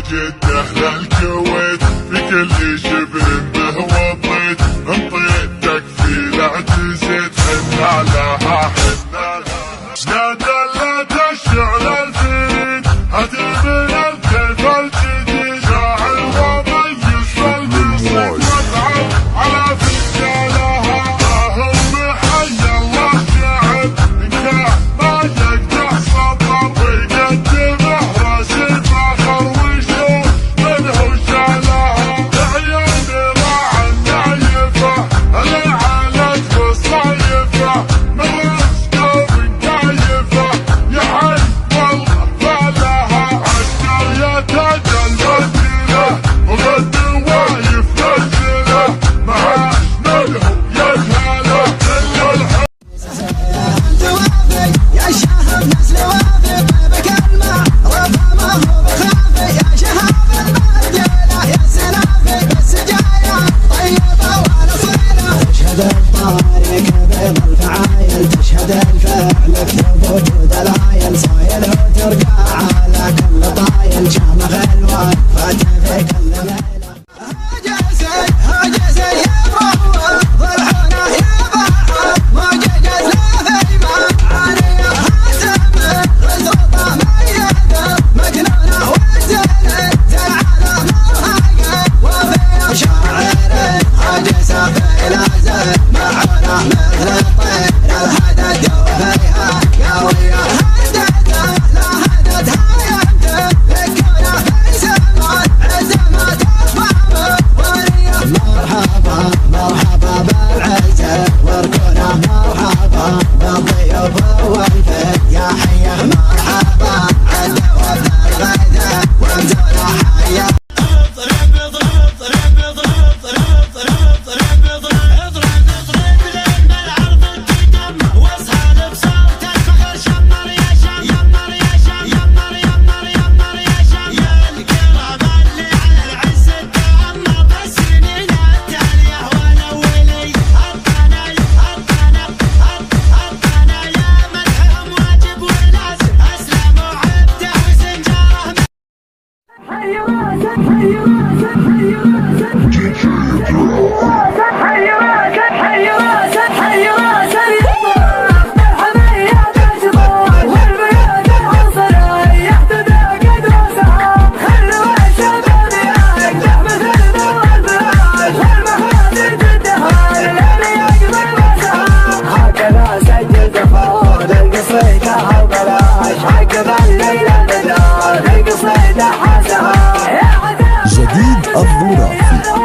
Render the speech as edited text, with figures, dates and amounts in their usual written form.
جده للكويت بكل شبر به وضيت انطيتك في الاعتزيت حنا لها حنا لها شناد لت الشعر الفريد هدي من الكيف الجديد شاعر وميز والمصيب واتعب على فجالها هم حي الله شعب ان كان ما يقدح سطر ويقدمه راسي فخر ويشوف منه شالها العيون راع النايفه العالت والصايفه من رزقه ونكايفه يا حي والله فالها عسكر يا تاج المدينه وغد وايف نزله معاش منه يجهله الا الحب يا شهاب نسل وافق بكلمة رفع ما هو بخافي يا شهاب المرجلة يا سلافي بالسجايا طيبة ونصيلة تشهد الطارق بيض الفعايل تشهد الفعل اكتب وجود العايل صايل وترقع على كل طايل شامخ الوان فاتح في كل ليلة هاجسي يا مروة ضلعونه يا بحر موجج لا في ما عليه هاتم غزوطه ميده مكنونه وزنه زرعه مرهقه وفي شاعر هاجسه في لازم معونه مثل الطير الهدد وفيها قويه هدته لا هدتها يمته لكونه في سماء عزمه تفهمه وريه مرحبا مرحبا بالعزه وركونه مرحبا بالضيوف والفه يا حيه مرحبا عد وفد الغيثه وامزوله حيه اضرب اضرب اضرب اضرب اضرب اضرب اضرب اضرب لما العرض تدمر واصحى بصوتك فخر شمر يا شم يمر يا شم يمر يمر يمر يا شم يا الكرام اللي على العز تأمر بالسنين التاليه والاولي حطنا حطنا حطنا يا مدحهم واجب ولازم اسلم وعبده وسنجاره حي راسك حي راسك حي راسك حي راسك حي راسك حي راسك الحمية تشبه والبيوت الحصرية يحتدى قدوسها خلوا الشباب يقدح مثل ذو الفراش والمخاذ تدهر لين يقبل مسها هكذا سجل دخول القصيدة وبلاش هكذا الليلة بدار القصيدة حاسها جديد الظرافي.